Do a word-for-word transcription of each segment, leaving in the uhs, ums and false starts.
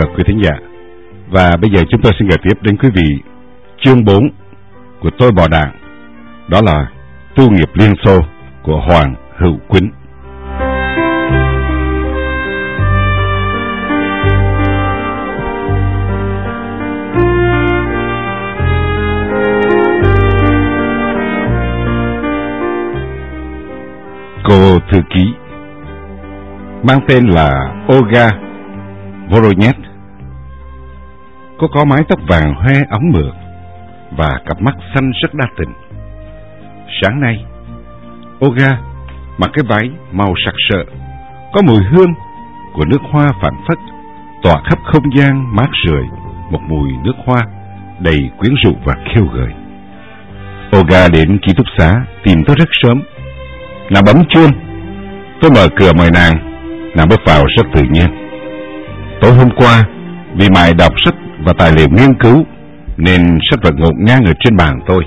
quý thính giả. Và bây giờ chúng tôi xin gửi tiếp đến quý vị chương bốn của Tôi Bò Đảng, đó là Tu nghiệp Liên Xô của Hoàng Hữu Quýnh. Cô thư ký mang tên là Olga Voronet. Cô có mái tóc vàng hoe óng mượt và cặp mắt xanh rất đa tình. Sáng nay, Olga mặc cái váy màu sặc sỡ, có mùi hương của nước hoa phảng phất, tỏa khắp không gian mát rượi, một mùi nước hoa đầy quyến rũ và khiêu gợi. Olga đến ký túc xá tìm tôi rất sớm. Nàng bấm chuông, tôi mở cửa mời nàng. Nàng bước vào rất tự nhiên. Tối hôm qua, vì mãi đọc sách và tài liệu nghiên cứu nên sách vật ngổn ngang ở trên bàn tôi.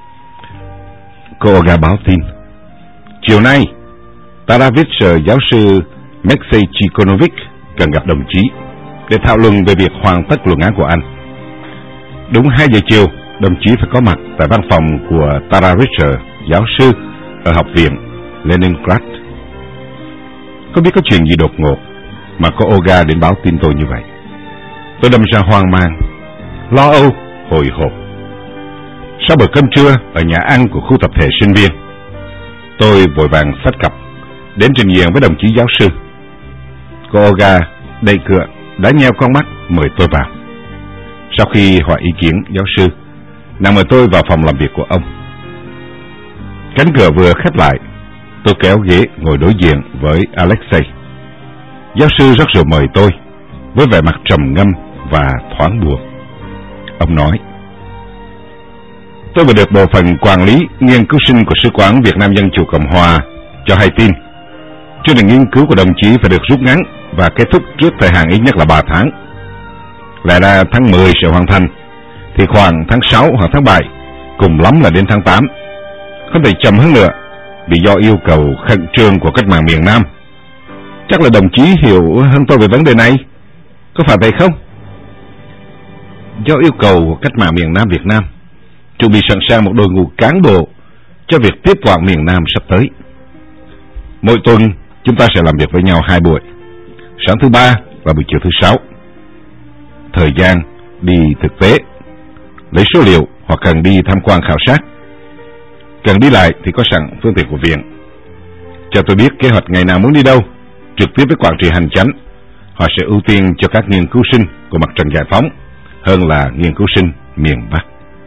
Cô Olga báo tin: chiều nay, Taravich giáo sư Alexei Chikonovich cần gặp đồng chí để thảo luận về việc hoàn tất luận án của anh. Đúng hai giờ chiều, đồng chí phải có mặt tại văn phòng của Taravich giáo sư ở học viện Leningrad. Không biết có chuyện gì đột ngột mà cô Olga đến báo tin tôi như vậy. Tôi đâm ra hoang mang, lo âu, hồi hộp. Sau bữa cơm trưa ở nhà ăn của khu tập thể sinh viên, tôi vội vàng xách cặp đến trình diện với đồng chí giáo sư. Cô Olga đẩy cửa, đã nheo con mắt mời tôi vào. Sau khi hỏi ý kiến giáo sư, nàng mời tôi vào phòng làm việc của ông. Cánh cửa vừa khép lại, tôi kéo ghế ngồi đối diện với Alexei. Giáo sư rất rồi mời tôi với vẻ mặt trầm ngâm và thoáng buồn. Ông nói: tôi vừa được bộ phận quản lý nghiên cứu sinh của Sứ quán Việt Nam Dân Chủ Cộng Hòa cho hay tin chương trình nghiên cứu của đồng chí phải được rút ngắn và kết thúc trước thời hạn ít nhất là ba tháng. Lẽ ra tháng mười sẽ hoàn thành, thì khoảng tháng sáu hoặc tháng bảy, cùng lắm là đến tháng tám. Không thể chậm hơn nữa, vì do yêu cầu khẩn trương của cách mạng miền Nam. Chắc là đồng chí hiểu hơn tôi về vấn đề này, có phải vậy không? Do yêu cầu của cách mạng miền Nam Việt Nam, chuẩn bị sẵn sàng một đội ngũ cán bộ cho việc tiếp quản miền Nam sắp tới. Mỗi tuần chúng ta sẽ làm việc với nhau hai buổi, sáng thứ ba và buổi chiều thứ sáu. Thời gian đi thực tế, lấy số liệu hoặc cần đi tham quan khảo sát. Cần đi lại thì có sẵn phương tiện của viện. Cho tôi biết kế hoạch ngày nào muốn đi đâu, trực tiếp với quản trị hành chánh. Họ sẽ ưu tiên cho các nghiên cứu sinh của mặt trận giải phóng hơn là nghiên cứu sinh miền Bắc.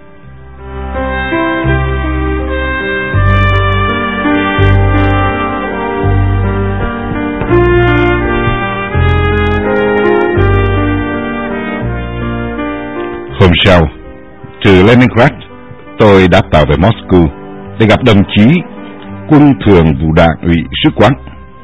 Hôm sau, từ Leningrad, tôi đáp tàu về Moscow để gặp đồng chí quân thường vụ đảng ủy sứ quán.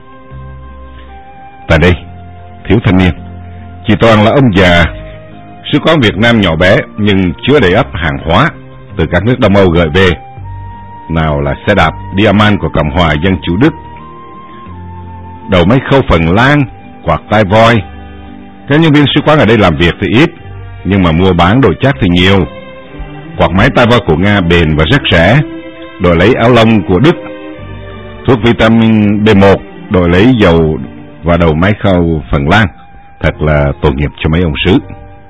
Tại đây, thiếu thanh niên, chỉ toàn là ông già. Sứ quán Việt Nam nhỏ bé nhưng chứa đầy ắp hàng hóa từ các nước Đông Âu gửi về. Nào là xe đạp Diamant của Cộng hòa Dân chủ Đức, đầu máy khâu Phần Lan, quạt tai voi. Các nhân viên sứ quán ở đây làm việc thì ít, nhưng mà mua bán đồ chắc thì nhiều. Quạt máy tai voi của Nga bền và rất rẻ, đổi lấy áo lông của Đức. Thuốc vitamin B một đổi lấy dầu và đầu máy khâu Phần Lan. Thật là tội nghiệp cho mấy ông sứ.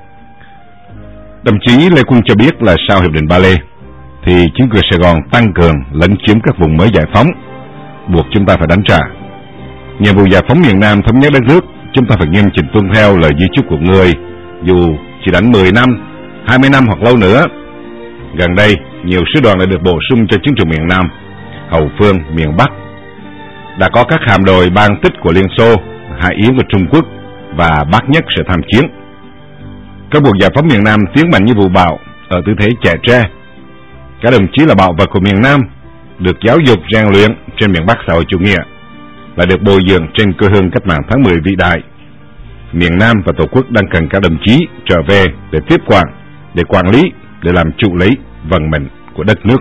Đồng chí Lê Quân cho biết là sau Hiệp định Ba Lê thì chính quyền Sài Gòn tăng cường lấn chiếm các vùng mới giải phóng, buộc chúng ta phải đánh trả. Nhiệm vụ giải phóng miền Nam thống nhất đất nước, chúng ta phải nghiêm chỉnh tuân theo lời di chúc của người, dù chỉ đánh mười năm, hai mươi năm hoặc lâu nữa. Gần đây, nhiều sứ đoàn đã được bổ sung cho chiến trường miền Nam, Hậu Phương, miền Bắc. Đã có các hạm đội bang tích của Liên Xô, Hải Yến của Trung Quốc và Bác Nhất sẽ tham chiến. Các cuộc giải phóng miền Nam tiến mạnh như vụ bão ở tư thế trẻ tre. Các đồng chí là bảo vật của miền Nam, được giáo dục rèn luyện trên miền Bắc xã hội chủ nghĩa, là được bồi dưỡng trên quê hương cách mạng tháng mười vĩ đại. Miền Nam và Tổ quốc đang cần các đồng chí trở về để tiếp quản, để quản lý, để làm chủ lấy vận mệnh của đất nước.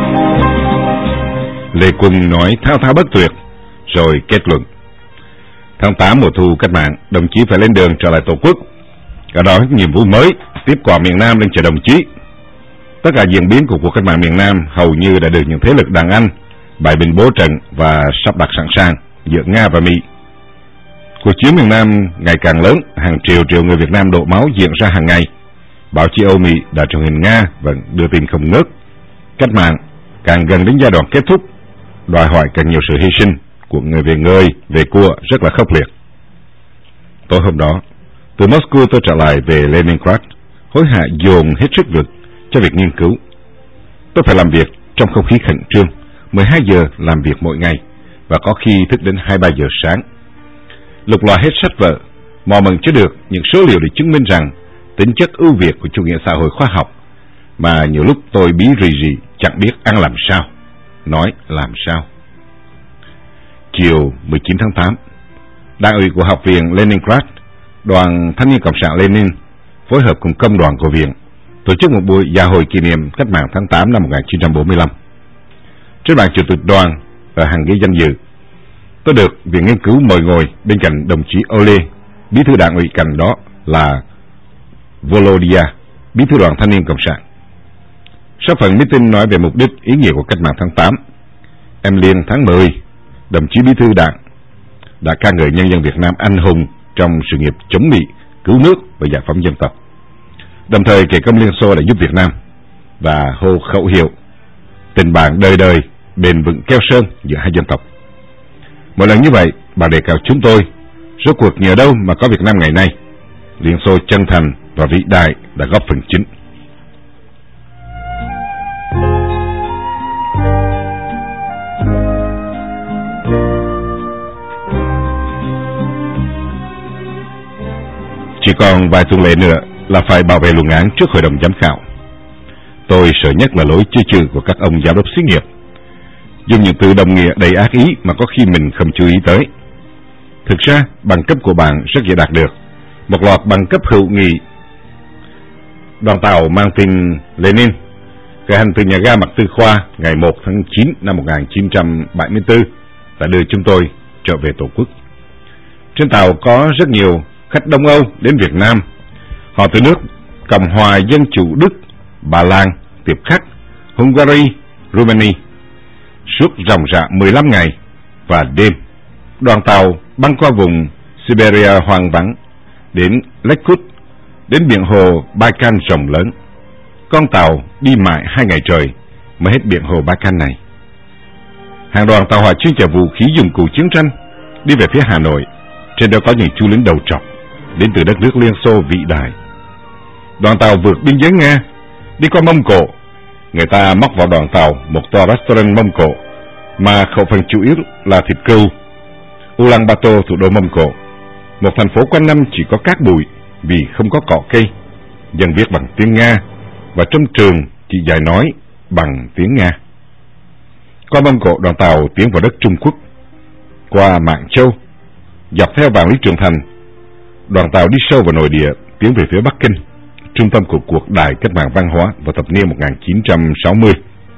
Lê Quân nói thao thao bất tuyệt, rồi kết luận: Tháng tám mùa thu cách mạng, đồng chí phải lên đường trở lại Tổ quốc. Cả đó nhiệm vụ mới, tiếp quản miền Nam lên chờ đồng chí. Tất cả diễn biến của cuộc cách mạng miền Nam hầu như đã được những thế lực đàn Anh bày binh bố trận và sắp đặt sẵn sàng giữa Nga và Mỹ. Cuộc chiến miền Nam ngày càng lớn, hàng triệu triệu người Việt Nam đổ máu diễn ra hàng ngày. Báo chí Âu Mỹ đã truyền hình Nga và đưa tin không ngớt. Cách mạng càng gần đến giai đoạn kết thúc, đòi hỏi càng nhiều sự hy sinh của người về người, về của rất là khốc liệt. Tối hôm đó, từ Moscow tôi trở lại về Leningrad, hối hả dồn hết sức lực cho việc nghiên cứu. Tôi phải làm việc trong không khí khẩn trương, mười hai giờ làm việc mỗi ngày, và có khi thức đến hai ba giờ sáng. Lục lọi hết sách vở, mò mẫm cho được những số liệu để chứng minh rằng tính chất ưu việt của chủ nghĩa xã hội khoa học, mà nhiều lúc tôi bí rì rì chẳng biết ăn làm sao, nói làm sao. Chiều mười chín tháng tám, Đảng ủy của Học viện Leningrad, Đoàn Thanh niên Cộng sản Lenin phối hợp cùng công đoàn của viện tổ chức một buổi dạ hội kỷ niệm cách mạng tháng tám năm một nghìn chín trăm bốn mươi lăm. Trên bàn chủ tịch đoàn ở hàng ghế danh dự, tôi được viện nghiên cứu mời ngồi bên cạnh đồng chí Ole, bí thư đảng ủy, cạnh đó là Volodya, bí thư đoàn Thanh niên Cộng sản. Sau phần meeting nói về mục đích ý nghĩa của cách mạng tháng tám, em Liên tháng mười, đồng chí bí thư đảng đã ca ngợi nhân dân Việt Nam anh hùng trong sự nghiệp chống Mỹ, cứu nước và giải phóng dân tộc, đồng thời kể công Liên Xô đã giúp Việt Nam, và hô khẩu hiệu tình bạn đời đời bền vững keo sơn giữa hai dân tộc. Mỗi lần như vậy, bà đề cao chúng tôi, rốt cuộc nhờ đâu mà có Việt Nam ngày nay. Liên Xô chân thành và vĩ đại đã góp phần chính. Chỉ còn vài tuần lễ nữa là phải bảo vệ luận án trước hội đồng giám khảo. Tôi sợ nhất là lối chơi chữ của các ông giám đốc xí nghiệp, dùng những từ đồng nghĩa đầy ác ý mà có khi mình không chú ý tới. Thực ra, bằng cấp của bạn rất dễ đạt được, một loạt bằng cấp hữu nghị. Đoàn tàu mang tên Lenin khởi hành từ nhà ga Mạc Tư Khoa ngày một tháng chín năm một nghìn chín trăm bảy mươi tư đã đưa chúng tôi trở về Tổ quốc. Trên tàu có rất nhiều khách Đông Âu đến Việt Nam. Họ từ nước Cộng hòa Dân chủ Đức, Ba Lan, tiếp khách, Hungary, Romania. Suốt ròng rã mười lăm ngày và đêm, đoàn tàu băng qua vùng Siberia hoang vắng, đến Lekut, đến biển hồ Baikal rộng lớn. Con tàu đi mãi hai ngày trời mới hết biển hồ Baikal này. Hàng đoàn tàu hỏa chuyên chở vũ khí dụng cụ chiến tranh đi về phía Hà Nội. Trên đó có những chú lính đầu trọc đến từ đất nước Liên Xô vĩ đại. Đoàn tàu vượt biên giới Nga, đi qua Mông Cổ. Người ta móc vào đoàn tàu một tòa restaurant Mông Cổ mà khẩu phần chủ yếu là thịt cừu. Ulaanbaatar, thủ đô Mông Cổ, một thành phố quanh năm chỉ có cát bụi vì không có cỏ cây, dân viết bằng tiếng Nga, và trong trường chỉ dạy nói bằng tiếng Nga. Qua Mông Cổ, đoàn tàu tiến vào đất Trung Quốc, qua Mạn Châu, dọc theo vạn lý Trường Thành. Đoàn tàu đi sâu vào nội địa, tiến về phía Bắc Kinh, trung tâm của cuộc đại cách mạng văn hóa vào thập niên một nghìn chín trăm sáu mươi.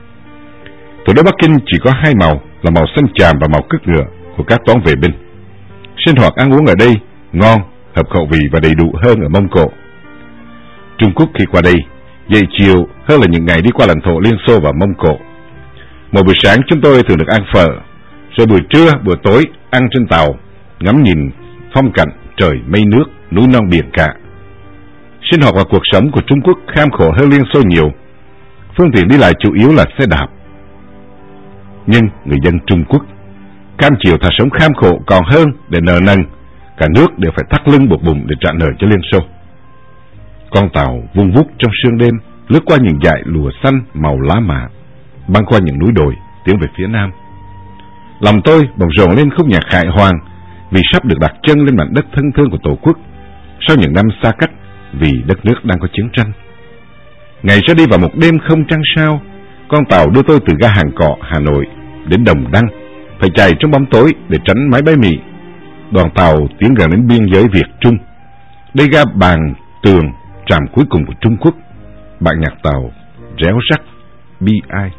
Thủ đô Bắc Kinh chỉ có hai màu là màu xanh chàm và màu cước ngựa của các toán vệ binh. Sinh hoạt ăn uống ở đây ngon, hợp khẩu vị và đầy đủ hơn ở Mông Cổ. Trung Quốc khi qua đây dậy chiều hơn là những ngày đi qua lãnh thổ Liên Xô và Mông Cổ. Một buổi sáng chúng tôi thường được ăn phở, rồi buổi trưa, buổi tối ăn trên tàu, ngắm nhìn phong cảnh trời mây nước, núi non biển cả. Sinh hoạt và cuộc sống của Trung Quốc kham khổ hơn Liên Xô nhiều. Phương tiện đi lại chủ yếu là xe đạp. Nhưng người dân Trung Quốc cam chịu thà sống kham khổ còn hơn để nợ nần, cả nước đều phải thắt lưng buộc bụng để trả nợ cho Liên Xô. Con tàu vung vút trong sương đêm, lướt qua những dải lụa xanh màu lá mạ, băng qua những núi đồi tiến về phía nam. Lòng tôi bỗng rộn lên khúc nhạc khải hoàn vì sắp được đặt chân lên mảnh đất thân thương của Tổ quốc sau những năm xa cách vì đất nước đang có chiến tranh. Ngày ra đi vào một đêm không trăng sao, con tàu đưa tôi từ ga Hàng Cọ, Hà Nội đến Đồng Đăng, phải chạy trong bóng tối để tránh máy bay Mỹ. Đoàn tàu tiến gần đến biên giới Việt Trung. Đây ga Bàn Tường, trạm cuối cùng của Trung Quốc. Bản nhạc tàu réo rắt bi ai.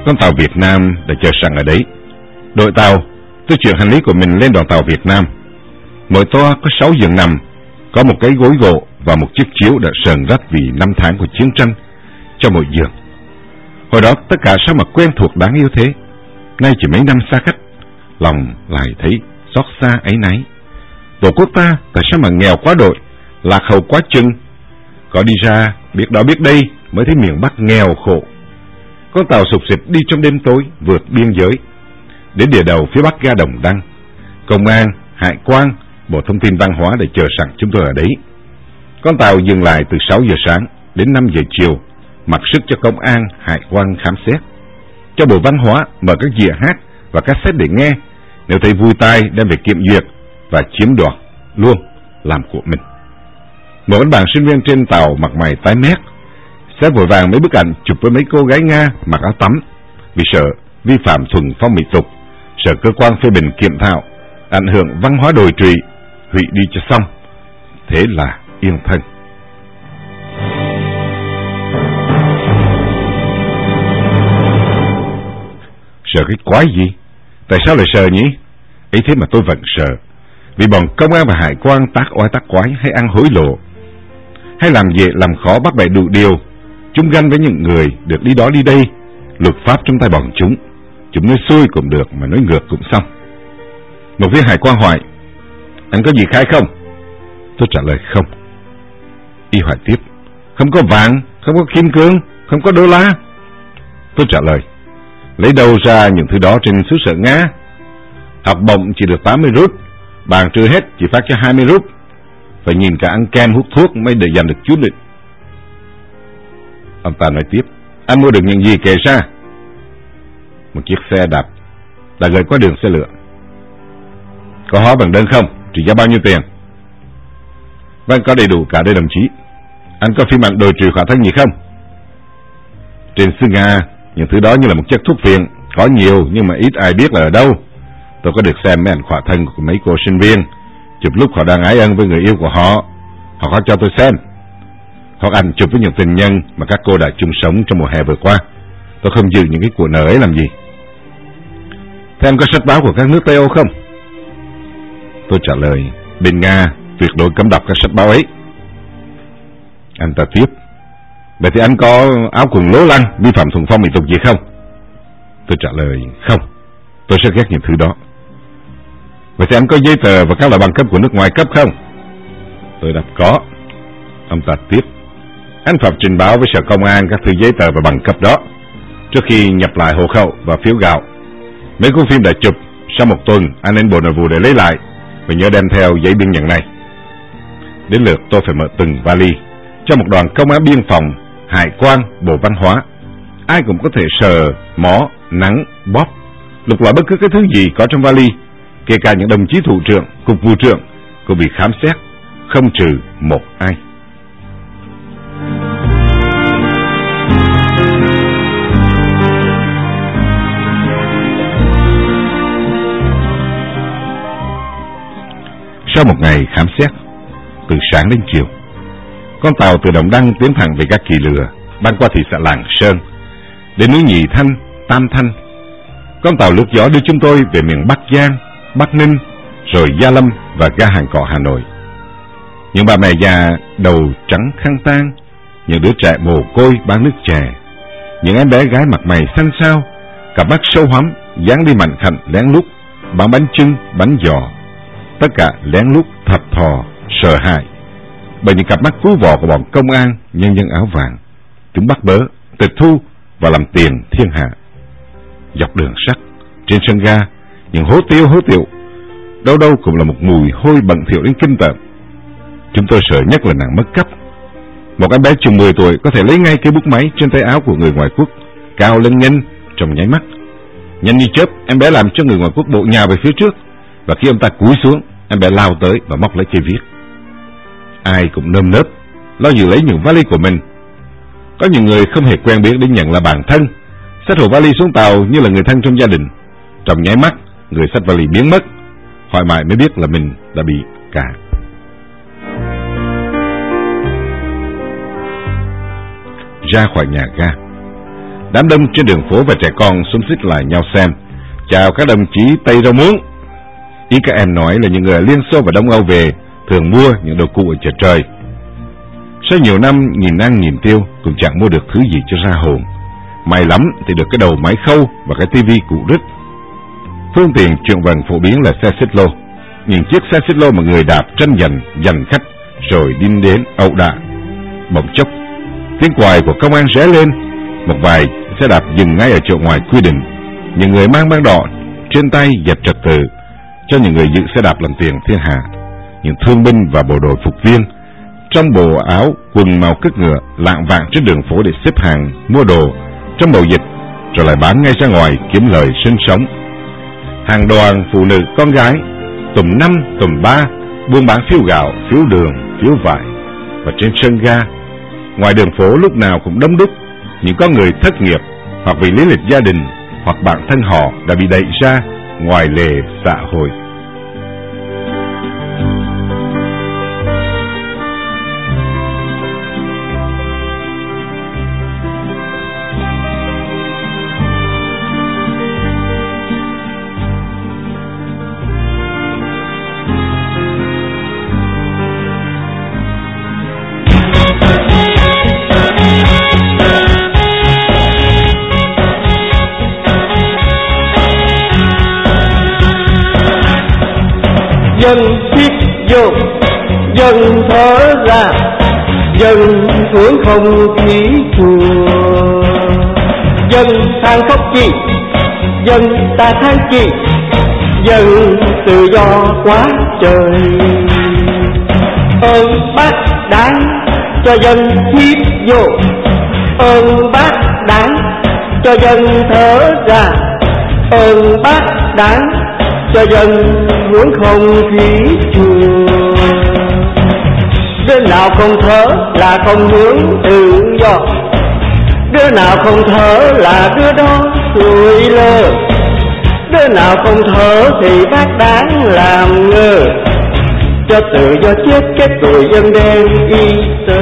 Con tàu Việt Nam đã chờ sẵn ở đấy. Đội tàu, tôi chuyển hành lý của mình lên đoàn tàu Việt Nam. Mỗi toa có sáu giường nằm, có một cái gối gỗ và một chiếc chiếu đã sờn rách vì năm tháng của chiến tranh cho mỗi giường. Hồi đó tất cả sao mà quen thuộc đáng yêu thế. Nay chỉ mấy năm xa cách, lòng lại thấy xót xa áy náy. Tổ quốc ta tại sao mà nghèo quá đội, lạc hậu quá chừng. Có đi ra biết đó biết đây mới thấy miền Bắc nghèo khổ. Con tàu sụp xịt đi trong đêm tối vượt biên giới đến địa đầu phía bắc ga Đồng Đăng. Công an, hải quan, Bộ Thông tin Văn hóa để chờ sẵn chúng tôi ở đấy. Con tàu dừng lại từ sáu giờ sáng đến năm giờ chiều, mặc sức cho công an, hải quan khám xét, cho Bộ Văn hóa mở các dĩa hát và cassette để nghe. Nếu thấy vui tai đem về kiểm duyệt và chiếm đoạt luôn làm của mình. Một anh bạn sinh viên trên tàu mặt mày tái mét, xếp vội vàng mấy bức ảnh chụp với mấy cô gái Nga mặc áo tắm, vì sợ vi phạm thuần phong mỹ tục, sợ cơ quan phê bình kiểm thảo, ảnh hưởng văn hóa đồi trụy, hủy đi cho xong. Thế là yên thân. Sợ cái quái gì? Tại sao lại sợ nhỉ? Ấy thế mà tôi vẫn sợ, vì bọn công an và hải quan tác oai tác quái hay ăn hối lộ, hay làm về làm khó bắt bẻ đủ điều. Chúng ganh với những người được đi đó đi đây, luật pháp trong tay bọn chúng. Chúng nói xuôi cũng được mà nói ngược cũng xong. Một viên hải quan hỏi: anh có gì khai không? Tôi trả lời không. Y hỏi tiếp: không có vàng, không có kim cương, không có đô la? Tôi trả lời: lấy đâu ra những thứ đó trên xứ sở Nga? Học bổng chỉ được tám mươi rút, bàn trừ hết chỉ phát cho hai mươi rút. Phải nhìn cả ăn kem hút thuốc mới để dành được chút định. Ông ta nói tiếp: anh mua được những gì kể ra? Một chiếc xe đạp đã gửi qua đường xe lửa. Có hóa bằng đơn không? Trị giá bao nhiêu tiền? Vâng, có đầy đủ cả đây đồng chí. Anh có phim ảnh đồi trụy khỏa thân gì không? Trên xứ Nga, những thứ đó như là một chất thuốc phiện, có nhiều nhưng mà ít ai biết là ở đâu. Tôi có được xem mấy ảnh khỏa thân của mấy cô sinh viên, chụp lúc họ đang ái ân với người yêu của họ. Họ có cho tôi xem. Hoặc ảnh chụp với những tình nhân mà các cô đã chung sống trong mùa hè vừa qua. Tôi không giữ những cái của nợ ấy làm gì. Thế em có sách báo của các nước Tây Âu không? Tôi trả lời: bên Nga tuyệt đối cấm đọc các sách báo ấy. Anh ta tiếp: vậy thì anh có áo quần lố lăng, vi phạm thuần phong mỹ tục gì không? Tôi trả lời: không, tôi sẽ ghét những thứ đó. Vậy thì anh có giấy tờ và các loại bằng cấp của nước ngoài cấp không? Tôi đáp có. Ông ta tiếp: anh phải trình báo với sở công an các thứ giấy tờ và bằng cấp đó trước khi nhập lại hộ khẩu và phiếu gạo. Mấy cuốn phim đã chụp, sau một tuần anh lên Bộ Nội vụ để lấy lại, và nhớ đem theo giấy biên nhận này. Đến lượt tôi phải mở từng vali cho một đoàn công an biên phòng, hải quan, Bộ Văn hóa. Ai cũng có thể sờ, mó, nắng, bóp, lục lọi bất cứ cái thứ gì có trong vali, kể cả những đồng chí thủ trưởng, cục vụ trưởng cũng bị khám xét, không trừ một ai. Sau một ngày khám xét, từ sáng đến chiều, con tàu từ Đồng Đăng tiến thẳng về ga Kỳ Lừa, băng qua thị xã Lạng Sơn, đến núi Nhị Thanh, Tam Thanh. Con tàu lướt gió đưa chúng tôi về miền Bắc Giang, Bắc Ninh, rồi Gia Lâm và ga Hàng Cọ Hà Nội. Những bà mẹ già đầu trắng khăn tang, những đứa trẻ mồ côi bán nước chè, những em bé gái mặt mày xanh xao, cặp mắt sâu hoắm, dáng đi mạnh khảnh lén lút bán bánh chưng, bánh giò, tất cả lén lút thập thò, sợ hãi bởi những cặp mắt cú vọ của bọn công an, nhân dân áo vàng. Chúng bắt bớ, tịch thu và làm tiền thiên hạ. Dọc đường sắt, trên sân ga, những hố tiêu hố tiệu, đâu đâu cũng là một mùi hôi bẩn thỉu đến kinh tởm. Chúng tôi sợ nhất là nạn mất cắp. Một em bé chừng mười tuổi có thể lấy ngay cái bút máy trên tay áo của người ngoại quốc, cao lên nhanh trong nháy mắt. Nhanh như chớp, em bé làm cho người ngoại quốc bộ nhào về phía trước, và khi ông ta cúi xuống, em bé lao tới và móc lấy cây viết. Ai cũng nơm nớp lo giữ lấy những vali của mình. Có những người không hề quen biết đến nhận là bạn thân, xách hộ vali xuống tàu như là người thân trong gia đình. Trong nháy mắt, người xách vali biến mất, hỏi mãi mới biết là mình đã bị cà. Ra khỏi nhà ga, Đám đông trên đường phố và trẻ con xúm xít lại nhau xem. Chào các đồng chí Tây Rau Muống. Ý các em nói là những người ở Liên Xô và Đông Âu về thường mua những đồ cụ ở chợ trời. Sau nhiều năm nghìn ăn nghìn tiêu cũng chẳng mua được thứ gì cho ra hồn. May lắm thì được cái đầu máy khâu và cái tivi cụ rích. Phương tiện chuyển vận phổ biến là xe xích lô. Những chiếc xe xích lô mà người đạp tranh giành giành khách rồi đi đến ẩu đả. Bỗng chốc tiếng còi của công an rẽ lên. Một vài xe đạp dừng ngay ở chỗ ngoài quy định. Những người mang băng đỏ trên tay dẹp trật tự cho những người giữ xe đạp làm tiền thiên hạ. Những thương binh và bộ đội phục viên trong bộ áo quần màu cất ngựa lạng vạng trên đường phố để xếp hàng mua đồ trong mậu dịch rồi lại bán ngay ra ngoài kiếm lời sinh sống. Hàng đoàn phụ nữ con gái tùm năm tùm ba buôn bán phiếu gạo, phiếu đường, phiếu vải. Và trên sân ga ngoài đường phố lúc nào cũng đông đúc những con người thất nghiệp hoặc vì lý lịch gia đình hoặc bạn thân họ đã bị đẩy ra ngoài lề xã hội. Dân hít vô, dân thở ra, dân hưởng không khí chùa. Dân than khóc chi, dân ta than chi, dân tự do quá trời. Ơn bác đáng cho dân hít vô, ơn bác đáng cho dân thở ra, ơn bác đáng cho dân hưởng không khí chùa. Đứa nào không thở là không hưởng tự do, đứa nào không thở là đứa đó sủi lơ. Đứa nào không thở thì bác đáng làm ngơ, cho tự do chết cái tội dân đen y tơ.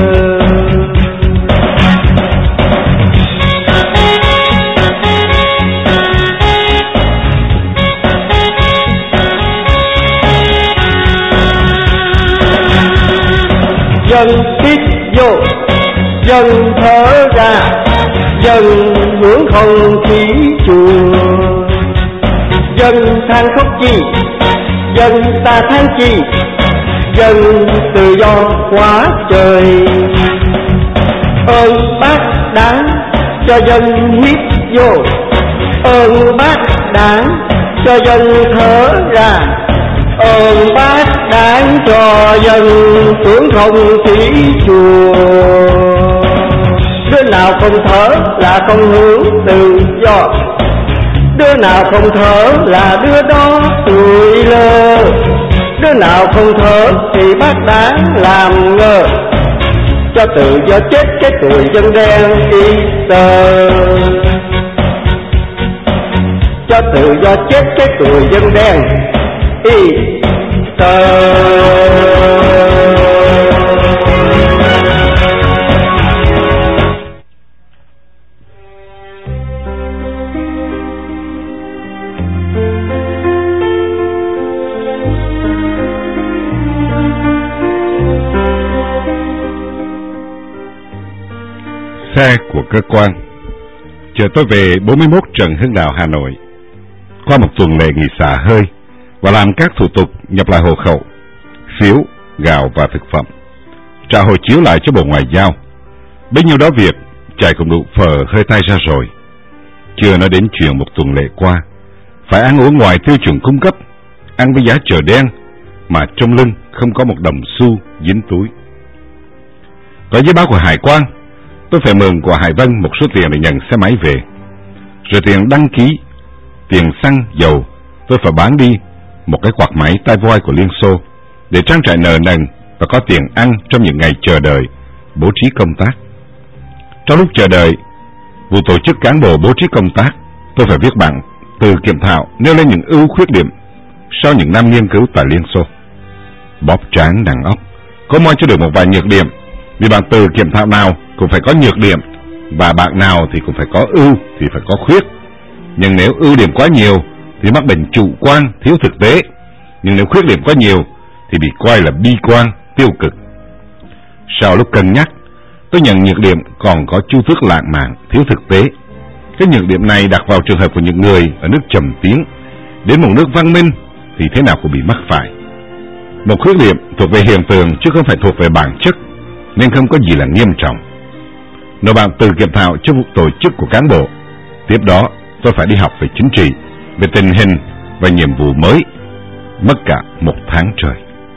Dân hít vô, dân thở ra, dân hưởng không khí chùa. Dân than khóc chi, dân ta than chi, dân tự do quá trời. Ơn bác đáng cho dân hít vô, ơn bác đáng cho dân thở ra, ơn bác đáng cho dân hưởng không khí chùa. Đứa nào không thở là không hưởng tự do, đứa nào không thở là đứa đó sủi lơ. Đứa nào không thở thì bác đáng làm ngơ, cho tự do chết cái tội dân đen y tơ. Cho tự do chết cái tội dân đen y tơ. Xe của cơ quan. Chở tôi về bốn mươi mốt Trần Hưng Đạo, Hà Nội. Qua một tuần lễ nghỉ xả hơi và làm các thủ tục nhập lại hộ khẩu, phiếu, gạo và thực phẩm, trả hộ chiếu lại cho Bộ Ngoại giao. Bấy nhiêu đó việc, chạy cũng đủ phở hơi tay ra rồi. Chưa nói đến chuyện một tuần lễ qua, phải ăn uống ngoài tiêu chuẩn cung cấp, ăn với giá chợ đen, mà trong lưng không có một đồng xu dính túi. Có giấy báo của Hải quan, tôi phải mượn của Hải Vân một số tiền để nhận xe máy về. Rồi tiền đăng ký, tiền xăng, dầu, tôi phải bán đi một cái quạt máy tai voi của Liên Xô để trang trải nợ nần và có tiền ăn trong những ngày chờ đợi bố trí công tác. Trong lúc chờ đợi, vụ tổ chức cán bộ bố trí công tác, tôi phải viết bản từ kiểm thảo nêu lên những ưu khuyết điểm sau những năm nghiên cứu tại Liên Xô. Bóp tráng đằng óc, có moi cho được một vài nhược điểm, vì bản từ kiểm thảo nào cũng phải có nhược điểm và bạn nào thì cũng phải có ưu thì phải có khuyết. Nhưng nếu ưu điểm quá nhiều thì mắc bệnh chủ quan, thiếu thực tế. Nhưng nếu khuyết điểm quá nhiều thì bị coi là bi quan, tiêu cực. Sau lúc cân nhắc, tôi nhận nhược điểm còn có chu tước lãng mạn, thiếu thực tế. Cái nhược điểm này đặt vào trường hợp của những người ở nước trầm tiếng, đến một nước văn minh thì thế nào cũng bị mắc phải. Một khuyết điểm thuộc về hiện tượng chứ không phải thuộc về bản chất, nên không có gì là nghiêm trọng. Nếu bạn tự kiểm thảo cho vụ tổ chức của cán bộ, tiếp đó tôi phải đi học về chính trị, về tình hình và nhiệm vụ mới, mất cả một tháng trời.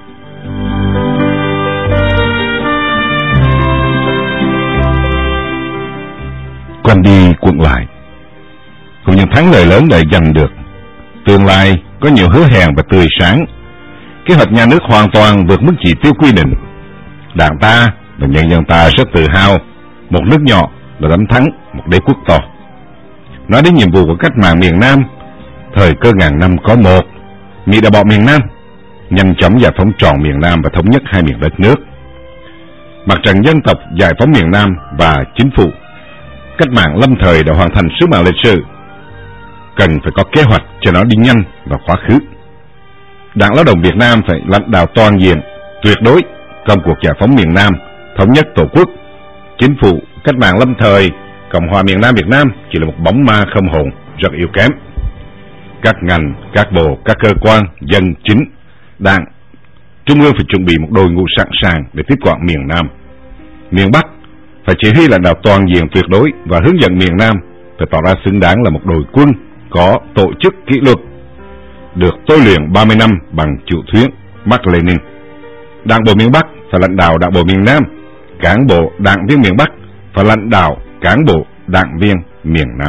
Quanh đi cuộn lại, cùng những thắng lợi lớn đã giành được, tương lai có nhiều hứa hẹn và tươi sáng. Kế hoạch nhà nước hoàn toàn vượt mức chỉ tiêu quy định. Đảng ta và nhân dân ta rất tự hào, một nước nhỏ đã đánh thắng một đế quốc to. Nói đến nhiệm vụ của cách mạng miền Nam, thời cơ ngàn năm có một, Mỹ đã bỏ miền Nam, nhanh chóng giải phóng trọn miền Nam và thống nhất hai miền đất nước. Mặt trận dân tộc giải phóng miền Nam và chính phủ cách mạng lâm thời đã hoàn thành sứ mạng lịch sử. Cần phải có kế hoạch cho nó đi nhanh vào quá khứ. Đảng Lao động Việt Nam phải lãnh đạo toàn diện, tuyệt đối công cuộc giải phóng miền Nam, thống nhất tổ quốc. Chính phủ cách mạng lâm thời Cộng hòa miền Nam Việt Nam chỉ là một bóng ma không hồn, rất yếu kém. Các ngành, các bộ, các cơ quan, dân chính, đảng, trung ương phải chuẩn bị một đội ngũ sẵn sàng để tiếp quản miền Nam. Miền Bắc phải chỉ huy lãnh đạo toàn diện tuyệt đối và hướng dẫn miền Nam phải tỏ ra xứng đáng là một đội quân có tổ chức kỷ luật, được tôi luyện ba mươi năm bằng chủ thuyết Mác Lênin. Đảng bộ miền Bắc phải lãnh đạo đảng bộ miền Nam, cán bộ đảng viên miền Bắc phải lãnh đạo cán bộ đảng viên miền Nam.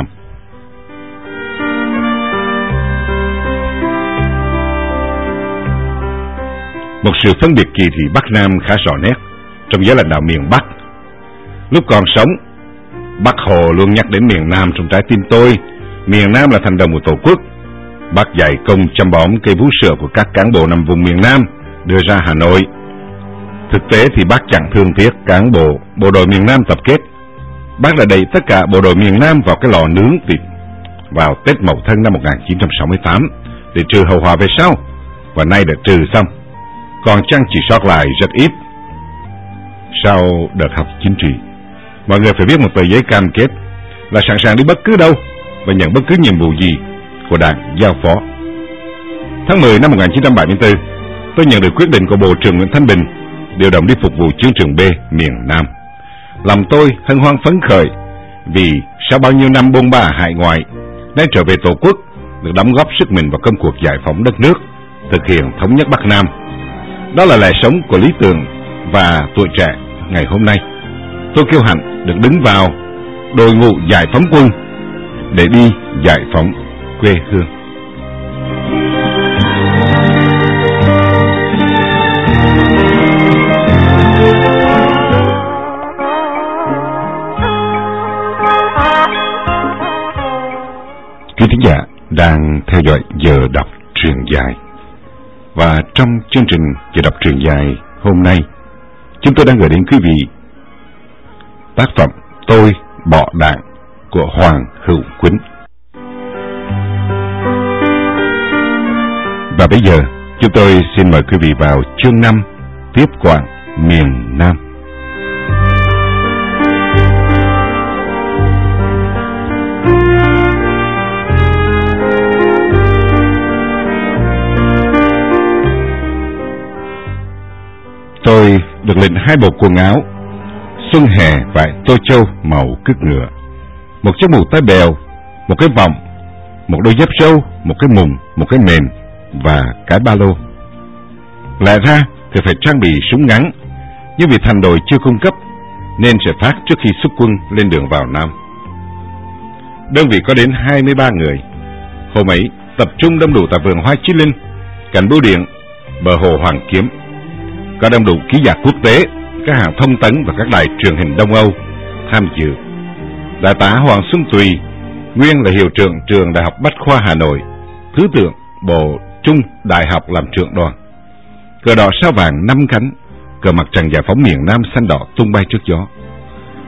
Một sự phân biệt kỳ thị Bắc Nam khá rõ nét trong giới lãnh đạo miền Bắc. Lúc còn sống, Bác Hồ luôn nhắc đến miền Nam trong trái tim tôi. Miền Nam là thành đồng của Tổ quốc. Bác dạy công chăm bón cây vú sữa của các cán bộ nằm vùng miền Nam đưa ra Hà Nội. Thực tế thì bác chẳng thương tiếc cán bộ bộ đội miền Nam tập kết. Bác đã đẩy tất cả bộ đội miền Nam vào cái lò nướng thịt vào Tết Mậu Thân năm một nghìn chín trăm sáu mươi tám để trừ hậu họa về sau, và nay đã trừ xong, còn chăng chỉ sót lại rất ít. Sau đợt học chính trị, mọi người phải viết một tờ giấy cam kết là sẵn sàng đi bất cứ đâu và nhận bất cứ nhiệm vụ gì của đảng giao phó. Tháng mười năm một nghìn chín trăm bảy mươi tư, tôi nhận được quyết định của Bộ trưởng Nguyễn Thanh Bình điều động đi phục vụ chiến trường B miền Nam. Lòng tôi hân hoan phấn khởi vì sau bao nhiêu năm bôn ba ở hải ngoại, nay trở về Tổ quốc, được đóng góp sức mình vào công cuộc giải phóng đất nước, thực hiện thống nhất Bắc Nam. Đó là lẽ sống của lý tưởng và tuổi trẻ ngày hôm nay. Tôi kiêu hãnh được đứng vào đội ngũ giải phóng quân để đi giải phóng quê hương. Quý thính giả đang theo dõi giờ đọc truyện dài, và trong chương trình giờ đọc truyện dài hôm nay, chúng tôi đang gửi đến quý vị tác phẩm Tôi Bỏ Đảng của Hoàng Hữu Quýnh. Và bây giờ chúng tôi xin mời quý vị vào chương năm, tiếp quản miền Nam. Tôi được lệnh hai bộ quần áo xuân hè vải tô châu màu cứt ngựa, một chiếc mũ tai bèo, một cái vòng, một đôi dép râu, một cái mùng, một cái mền và cái ba lô. Lẽ ra thì phải trang bị súng ngắn, nhưng vì thành đội chưa cung cấp nên sẽ phát trước khi xuất quân lên đường vào Nam. Đơn vị có đến hai mươi ba người. Hôm ấy tập trung đông đủ tại vườn Hoa Chí Linh, cạnh bưu điện, bờ hồ Hoàng Kiếm. Có đông đủ ký giả quốc tế, các hãng thông tấn và các đài truyền hình Đông Âu tham dự. Đại tá Hoàng Xuân Tùy, nguyên là hiệu trưởng trường Đại học Bách khoa Hà Nội, thứ trưởng Bộ Trung Đại học làm trưởng đoàn. Cờ đỏ sao vàng năm cánh, cờ mặt trận giải phóng miền Nam xanh đỏ tung bay trước gió.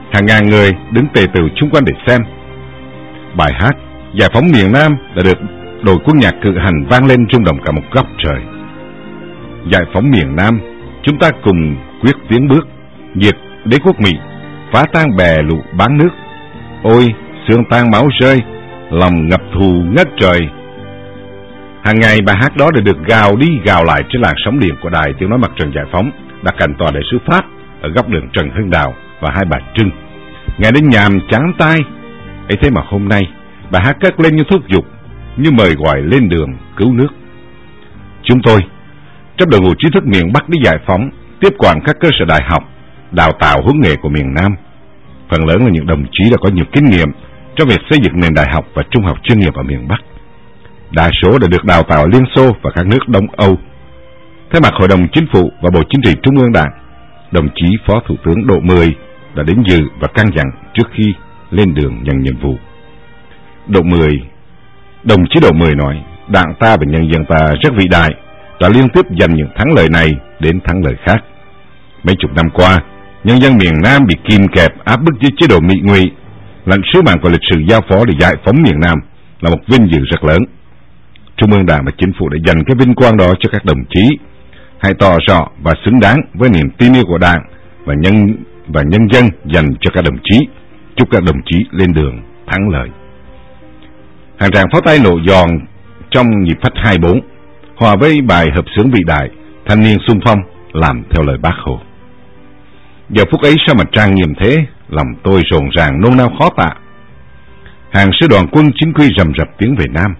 Hàng ngàn người đứng tề tựu chung quanh để xem. Bài hát Giải phóng miền Nam đã được đội quân nhạc cự hành vang lên rung động cả một góc trời. Giải phóng miền Nam, chúng ta cùng quyết tiến bước, diệt đế quốc Mỹ, phá tan bè lũ bán nước. Ôi, xương tan máu rơi, lòng ngập thù ngất trời. Hàng ngày bài hát đó đã được gào đi gào lại trên làn sóng điện của đài tiếng nói mặt trận giải phóng đặt cạnh tòa đại sứ Pháp ở góc đường Trần Hưng Đạo và Hai Bà Trưng. Nghe đến nhàm chán tai. Ấy thế mà hôm nay bài hát cất lên như thúc giục, như mời gọi lên đường cứu nước. Chúng tôi trong đội ngũ trí thức miền Bắc đi giải phóng, tiếp quản các cơ sở đại học, đào tạo huấn nghệ của miền Nam. Phần lớn là những đồng chí đã có nhiều kinh nghiệm trong việc xây dựng nền đại học và trung học chuyên nghiệp ở miền Bắc. Đa số đã được đào tạo ở Liên Xô và các nước Đông Âu. Thay mặt Hội đồng Chính phủ và Bộ Chính trị Trung ương Đảng, đồng chí Phó Thủ tướng Độ Mười đã đến dự và căn dặn trước khi lên đường nhận nhiệm vụ. Độ Mười, đồng chí Độ Mười nói, Đảng ta và nhân dân ta rất vĩ đại, đã liên tiếp giành những thắng lợi này đến thắng lợi khác. Mấy chục năm qua, nhân dân miền Nam bị kìm kẹp áp bức dưới chế độ Mỹ ngụy. Lãnh sứ mạng của lịch sử giao phó để giải phóng miền Nam là một vinh dự rất lớn. Trung ương Đảng và Chính phủ đã dành cái vinh quang đó cho các đồng chí. Hãy tỏ rõ và xứng đáng với niềm tin yêu của Đảng và nhân và nhân dân dành cho các đồng chí. Chúc các đồng chí lên đường thắng lợi. Hàng tràng pháo tay nổ giòn trong nhịp phách hai bốn, hòa với bài hợp xướng vĩ đại Thanh niên xung phong làm theo lời Bác Hồ. Giờ phút ấy sao mà trang nghiêm thế, lòng tôi rộn ràng nôn nao khó tả. Hàng sư đoàn quân chính quy rầm rập tiến về Nam.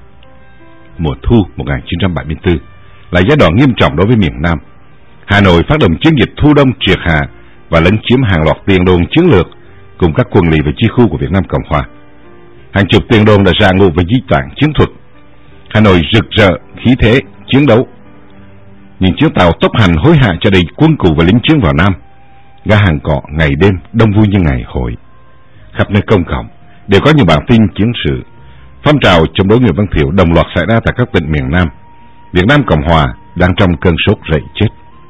Mùa thu một nghìn chín trăm bảy mươi tư là giai đoạn nghiêm trọng đối với miền Nam. Hà Nội phát động chiến dịch thu đông triệt hạ và lấn chiếm hàng loạt tiền đồn chiến lược cùng các quần lỵ và chi khu của Việt Nam Cộng Hòa. Hàng chục tiền đồn đã ra ngụ và di tản chiến thuật. Hà Nội rực rỡ khí thế chiến đấu. Những chiếc tàu tốc hành hối hả cho đầy quân cù và lính chiến vào Nam. Ga hàng cọ ngày đêm đông vui như ngày hội. Khắp nơi công cộng đều có những bản tin chiến sự. Phong trào chống đối người Văn Thiệu đồng loạt xảy ra tại các tỉnh miền Nam. Việt Nam Cộng Hòa đang trong cơn sốt rậy chết.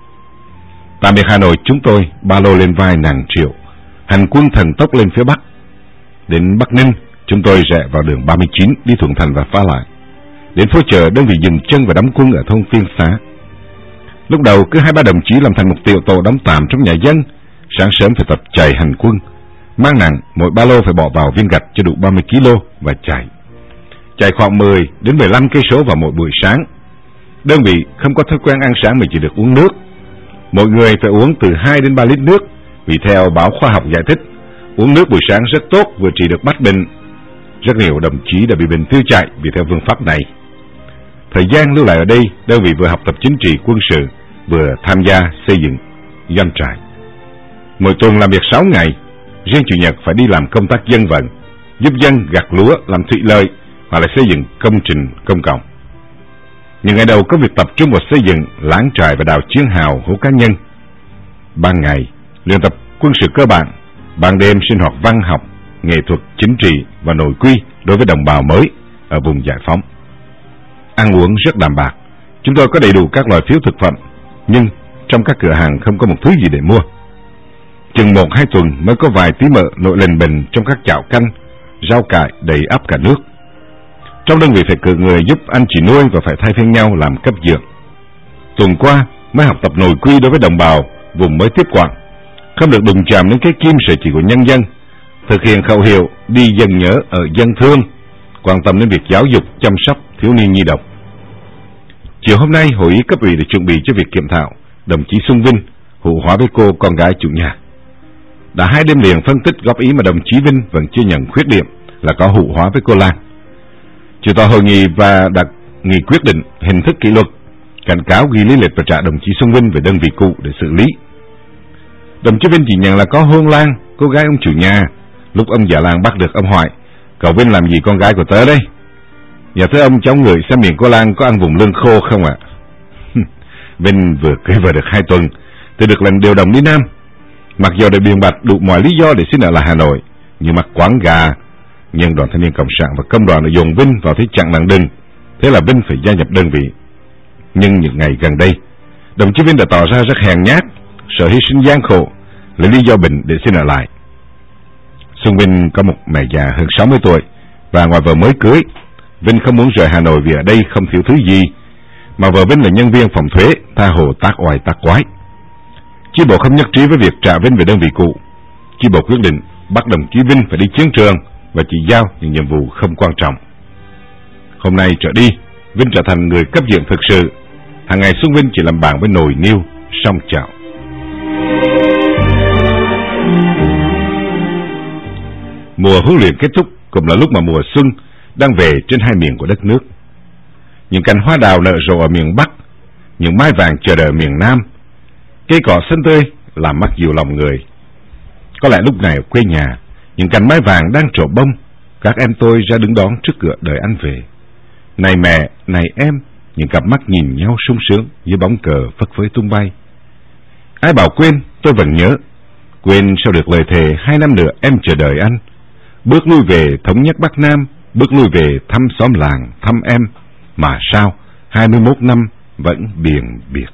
Tạm biệt Hà Nội, chúng tôi ba lô lên vai nàng triệu, hành quân thần tốc lên phía Bắc. Đến Bắc Ninh, chúng tôi rẽ vào đường ba mươi chín đi Thuận Thành và Phá Lại. Đến phố chợ, đơn vị dừng chân và đóng quân ở thôn Phiên Xá. Lúc đầu cứ hai ba đồng chí làm thành một tiểu tổ đóng tạm trong nhà dân. Sáng sớm phải tập chạy hành quân, mang nặng mỗi ba lô phải bỏ vào viên gạch cho đủ ba mươi ki lô và chạy. Chạy khoảng mười đến mười lăm cây số vào mỗi buổi sáng. Đơn vị không có thói quen ăn sáng mà chỉ được uống nước. Mỗi người phải uống từ hai đến ba lít nước, vì theo báo khoa học giải thích, uống nước buổi sáng rất tốt, vừa trị được bách bệnh. Rất nhiều đồng chí đã bị bệnh tiêu chảy vì theo phương pháp này. Thời gian lưu lại ở đây, đơn vị vừa học tập chính trị quân sự, vừa tham gia xây dựng doanh trại. Mỗi tuần làm việc sáu ngày, riêng chủ nhật phải đi làm công tác dân vận, giúp dân gặt lúa, làm thủy lợi hoặc là xây dựng công trình công cộng. Những ngày đầu có việc tập trung vào xây dựng láng trại và đào chiến hào hố cá nhân. Ban ngày luyện tập quân sự cơ bản, ban đêm sinh hoạt văn học, nghệ thuật, chính trị và nội quy đối với đồng bào mới ở vùng giải phóng. Ăn uống rất đạm bạc, chúng tôi có đầy đủ các loại phiếu thực phẩm, nhưng trong các cửa hàng không có một thứ gì để mua. Chừng một hai tuần mới có vài tí mỡ nổi lên bình trong các chảo canh, rau cải đầy ắp cả nước. Trong đơn vị phải cử người giúp anh chị nuôi và phải thay phiên nhau làm cấp dưỡng. Tuần qua mới học tập nội quy đối với đồng bào vùng mới tiếp quản, không được đụng chạm đến cái kim sợi chỉ của nhân dân, thực hiện khẩu hiệu đi dân nhớ ở dân thương, quan tâm đến việc giáo dục chăm sóc thiếu niên nhi đồng. Chiều hôm nay hội ý cấp ủy để chuẩn bị cho việc kiểm thảo, đồng chí Xuân Vinh hữu hóa với cô con gái chủ nhà. Đã hai đêm liền phân tích góp ý mà đồng chí Vinh vẫn chưa nhận khuyết điểm là có hữu hóa với cô Lan. Chiều tòa hội nghị và đặt nghị quyết định hình thức kỷ luật, cảnh cáo ghi lý lịch và trả đồng chí Xuân Vinh về đơn vị cũ để xử lý. Đồng chí Vinh chỉ nhận là có hôn Lan, cô gái ông chủ nhà. Lúc ông già Lan bắt được ông hỏi, cậu Vinh làm gì con gái của tớ đấy? Dạ thưa ông, cháu người xem miệng cô Lan có ăn vùng lương khô không ạ? À? Vinh vừa cưới vợ được hai tuần thì được lần điều động đi Nam. Mặc dù đã biện bạch đủ mọi lý do để xin ở lại Hà Nội, như mặt quán gà, nhưng đoàn thanh niên cộng sản và công đoàn đã dồn Vinh vào thế chặn nặng đừng. Thế là Vinh phải gia nhập đơn vị. Nhưng những ngày gần đây, đồng chí Vinh đã tỏ ra rất hèn nhát, sợ hy sinh gian khổ, lấy lý do bệnh để xin ở lại. Xuân Vinh có một mẹ già hơn sáu mươi tuổi, và ngoài vợ mới cưới, Vinh không muốn rời Hà Nội vì ở đây không thiếu thứ gì, mà vợ Vinh là nhân viên phòng thuế, tha hồ tác oai tác quái. Chi bộ không nhất trí với việc trả Vinh về đơn vị cũ. Chi bộ quyết định bắt đồng chí Vinh phải đi chiến trường và chỉ giao những nhiệm vụ không quan trọng. Hôm nay trở đi, Vinh trở thành người cấp dưỡng thực sự. Hàng ngày Xuân Vinh chỉ làm bạn với nồi niêu, song chảo. Mùa huấn luyện kết thúc cũng là lúc mà mùa xuân đang về trên hai miền của đất nước. Những cành hoa đào nở rộ ở miền Bắc, những mai vàng chờ đợi miền Nam. Cây cỏ xanh tươi làm mắt dịu lòng người. Có lẽ lúc này ở quê nhà, những cành mai vàng đang trổ bông, các em tôi ra đứng đón trước cửa đợi anh về. Này mẹ, này em, những cặp mắt nhìn nhau sung sướng như bóng cờ phất phới tung bay. Ai bảo quên, tôi vẫn nhớ. Quên sao được lời thề hai năm nữa em chờ đợi anh. Bước lui về thống nhất Bắc Nam, bước lui về thăm xóm làng, thăm em. Mà sao, hai mươi mốt năm vẫn biền biệt.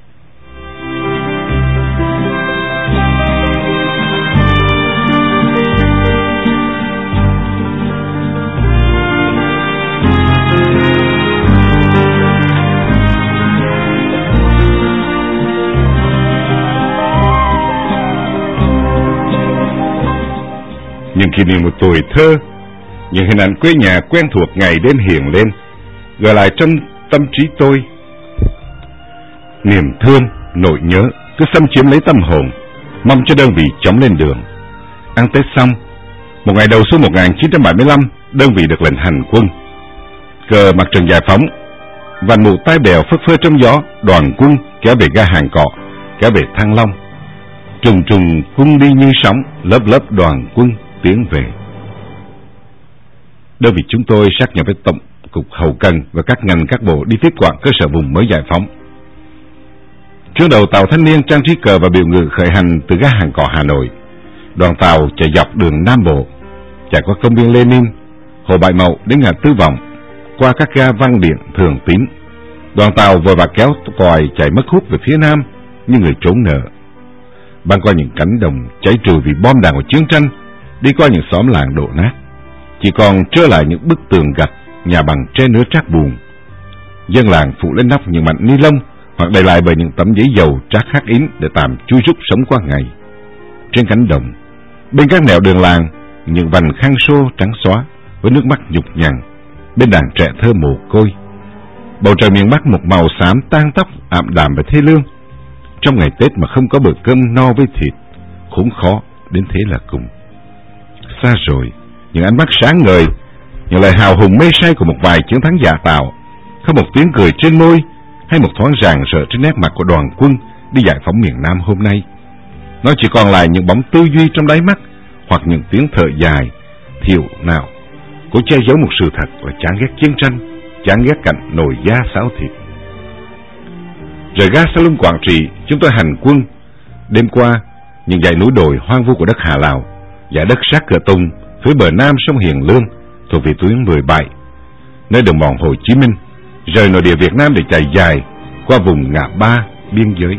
Những kỷ niệm một tuổi thơ, những hình ảnh quê nhà quen thuộc ngày đêm hiện lên, gợi lại trong tâm trí tôi. Niềm thương, nỗi nhớ cứ xâm chiếm lấy tâm hồn, mong cho đơn vị chóng lên đường. Ăn Tết xong, một ngày đầu xuân một nghìn chín trăm bảy mươi lăm, đơn vị được lệnh hành quân. Cờ mặt trận giải phóng, vành mũ tai bèo phất phơ trong gió, đoàn quân kéo về ga Hàng Cọ, kéo về Thăng Long. Trùng trùng quân đi như sóng, lớp lớp đoàn quân tiến về. Đơn vị chúng tôi sát nhập với Tổng cục Hậu cần và các ngành các bộ đi tiếp quản cơ sở vùng mới giải phóng. Trước đầu tàu thanh niên trang trí cờ và biểu ngữ khởi hành từ ga Hàng Cọ Hà Nội. Đoàn tàu chạy dọc đường Nam Bộ, chạy qua công viên Lenin, Hồ Bảy Mậu đến ngã Tư Vọng, qua các ga Văn Điện, Thường Tín. Đoàn tàu vội vã kéo còi chạy mất hút về phía Nam như người trốn nợ. Băng qua những cánh đồng cháy trừ vì bom đạn của chiến tranh, đi qua những xóm làng đổ nát, chỉ còn trơ lại những bức tường gạch, nhà bằng tre nứa trát bùn. Dân làng phủ lên nắp những mảnh ni lông hoặc đậy lại bởi những tấm giấy dầu trát khắc in để tạm chui rút sống qua ngày. Trên cánh đồng, bên các nẻo đường làng, những vành khăn xô trắng xóa với nước mắt nhục nhằn, bên đàn trẻ thơ mồ côi. Bầu trời miền Bắc một màu xám tang tóc, ảm đạm và thê lương. Trong ngày Tết mà không có bữa cơm no với thịt, khốn khó đến thế là cùng. Xa rồi, những ánh mắt sáng ngời, những lời hào hùng mê say của một vài chiến thắng giả tạo, không một tiếng cười trên môi hay một thoáng rạng rỡ trên nét mặt của đoàn quân đi giải phóng miền Nam hôm nay. Nó chỉ còn lại những bóng tư duy trong đáy mắt, hoặc những tiếng thở dài thiểu nào cố che giấu một sự thật là chán ghét chiến tranh, chán ghét cảnh nồi da xáo thịt. Rời ga Sa Lung Quảng Trị, chúng tôi hành quân. Đêm qua, những dãy núi đồi hoang vu của đất Hà Lào, dãy đất sát Cửa Tùng phía bờ nam sông Hiền Lương thuộc về tuyến mười bảy, nơi đồng bọn Hồ Chí Minh rời nội địa Việt Nam để chạy dài qua vùng ngã ba biên giới.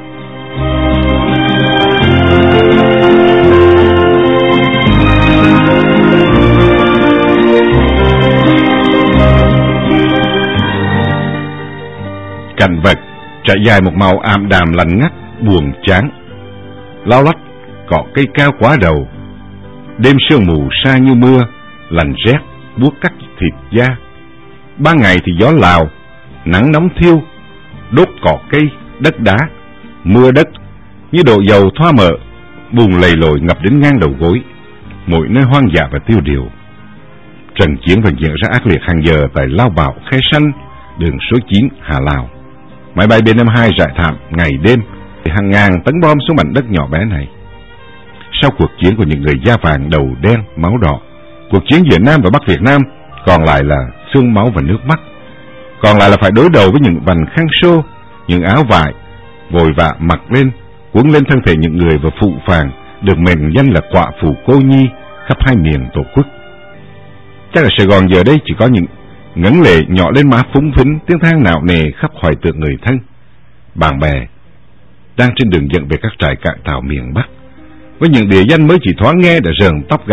Cảnh vật trải dài một màu ảm đạm lạnh ngắt, buồn chán. Lau lách cỏ cây cao quá đầu, đêm sương mù sa như mưa, lạnh rét buốt cắt thịt da. Ban ngày thì gió Lào, nắng nóng thiêu, đốt cỏ cây, đất đá, mưa đất như đổ dầu thoa mỡ, bùn lầy lội ngập đến ngang đầu gối, mỗi nơi hoang dã và tiêu điều. Trận chiến vẫn diễn ra ác liệt hàng giờ tại Lao Bảo, Khe Sanh, đường số chín, Hà Lào. Máy bay B năm mươi hai rải thảm ngày đêm hàng ngàn tấn bom xuống mảnh đất nhỏ bé này. Sau cuộc chiến của những người da vàng đầu đen máu đỏ, cuộc chiến giữa Nam và Bắc Việt Nam còn lại là xương máu và nước mắt, còn lại là phải đối đầu với những vành khăn xô, những áo vải vội vã mặc lên, cuốn lên thân thể những người và phụ phàng được mệnh danh là quả phụ cô nhi khắp hai miền tổ quốc. Chắc ở Sài Gòn giờ đây chỉ có những ngấn lệ nhỏ lên má phúng phính, tiếng than nạo nề khắp hoài tượng người thân, bạn bè đang trên đường dẫn về các trại cạn tàu miền Bắc, với những địa danh mới chỉ thoáng nghe đã rờn tóc gáy,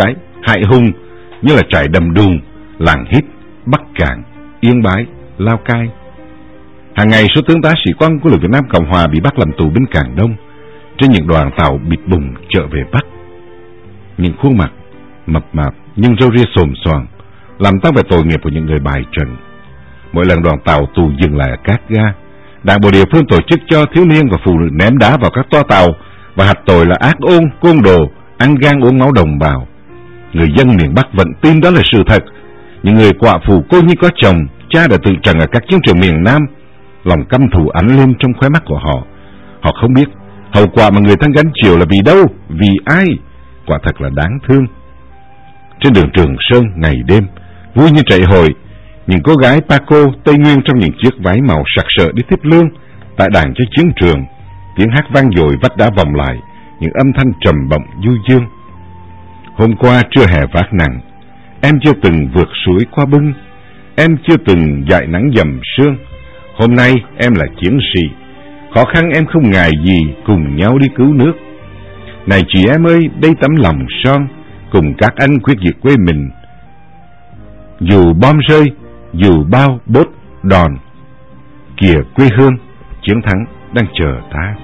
Hải Hùng như là trại Đầm Đùng, Làng Hít, Bắc Cạn, Yên Bái, Lào Cai. Hàng ngày số tướng tá sĩ quan của lực Việt Nam Cộng Hòa bị bắt làm tù bên Cảng Đông trên những đoàn tàu bịt bùng trở về Bắc. Những khuôn mặt mập mạp nhưng râu ria xồm xoàm làm tăng về tội nghiệp của những người bài trận. Mỗi lần đoàn tàu tù dừng lại ở các ga, đảng bộ địa phương tổ chức cho thiếu niên và phụ nữ ném đá vào các toa tàu và hạch tội là ác ôn, côn đồ, ăn gan uống máu đồng bào. Người dân miền Bắc vẫn tin đó là sự thật. Những người quả phụ cô nhi có chồng, cha đã tự trận ở các chiến trường miền Nam. Lòng căm thù ánh lên trong khóe mắt của họ. Họ không biết hậu quả mà người thân gánh chịu là vì đâu, vì ai. Quả thật là đáng thương. Trên đường Trường Sơn ngày đêm vui như chạy hội, những cô gái Paco Tây Nguyên trong những chiếc váy màu sặc sỡ đi tiếp lương tại đàn cho chiến trường. Tiếng hát vang dội vách đá vòng lại, những âm thanh trầm bổng du dương. Hôm qua trưa hè vác nặng, em chưa từng vượt suối qua bưng, em chưa từng dại nắng dầm sương. Hôm nay em là chiến sĩ, khó khăn em không ngại gì, cùng nhau đi cứu nước. Này chị em ơi, đây tấm lòng son, cùng các anh quyết diệt quê mình. Dù bom rơi, dù bao bốt đòn, kìa quê hương, chiến thắng đang chờ ta.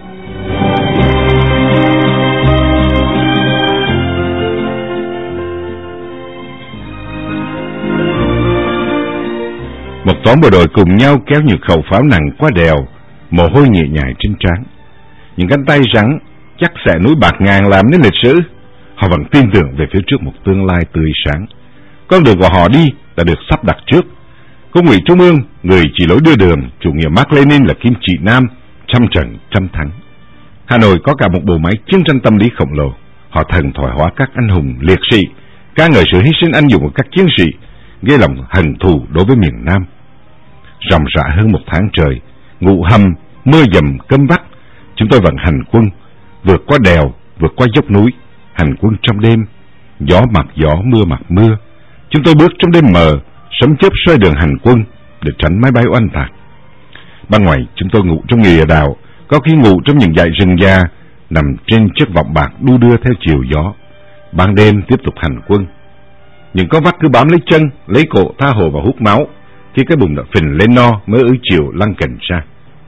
Một toán bộ đội cùng nhau kéo những khẩu pháo nặng qua đèo, mồ hôi nhẹ nhại trên trán. Những cánh tay rắn chắc sẽ núi bạc ngàn làm nên lịch sử. Họ vẫn tin tưởng về phía trước một tương lai tươi sáng. Con đường của họ đi đã được sắp đặt trước. Quân ủy Trung ương, người chỉ lối đưa đường, chủ nghĩa Mác Lênin là kim chỉ nam, trăm trận trăm thắng. Hà Nội có cả một bộ máy chiến tranh tâm lý khổng lồ. Họ thần thoại hóa các anh hùng liệt sĩ, ca ngợi sự hy sinh anh dũng của các chiến sĩ, gây lòng hận thù đối với miền Nam. Ròng rã hơn một tháng trời, ngủ hầm, mưa dầm cơm vắt, chúng tôi vận hành quân, vượt qua đèo, vượt qua dốc núi, hành quân trong đêm, gió mặt gió, mưa mặt mưa. Chúng tôi bước trong đêm mờ, sấm chớp xoay đường hành quân để tránh máy bay oanh tạc. Ban ngày chúng tôi ngủ trong nghĩa đào, có khi ngủ trong những dãy rừng già, nằm trên chiếc vọng bạc đu đưa theo chiều gió. Ban đêm tiếp tục hành quân. Những con vắt cứ bám lấy chân, lấy cổ tha hồ và hút máu. Khi cái bụng đã phình lên no mới ứ chiều lăn cành ra.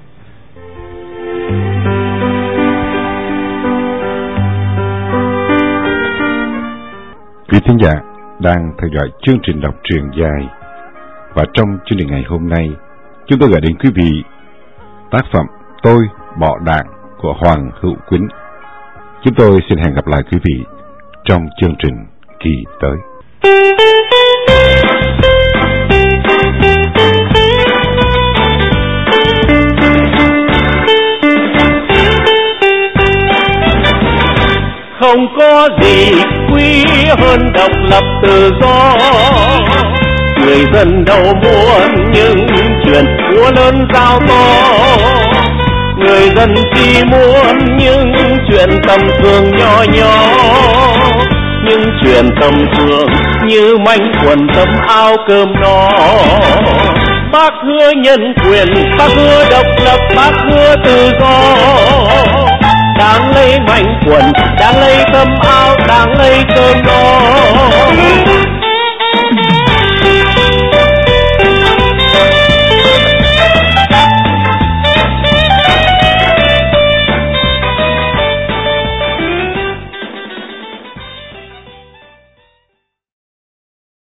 Quý thính giả đang theo dõi chương trình đọc truyện dài, và trong chương trình ngày hôm nay chúng tôi gửi đến quý vị tác phẩm Tôi Bỏ Đạn của Hoàng Hữu Quýnh. Chúng tôi xin hẹn gặp lại quý vị trong chương trình kỳ tới. Không có gì quý hơn độc lập tự do. Người dân đâu muốn những chuyện của lớn giao to. Người dân chỉ muốn những chuyện tầm thường nhỏ nhỏ. Những chuyện tầm thường như manh quần tấm áo cơm no. Bác hứa nhân quyền, bác hứa độc lập, bác hứa tự do. Đáng lấy manh quần, đáng lấy tấm áo, đáng lấy cơm no.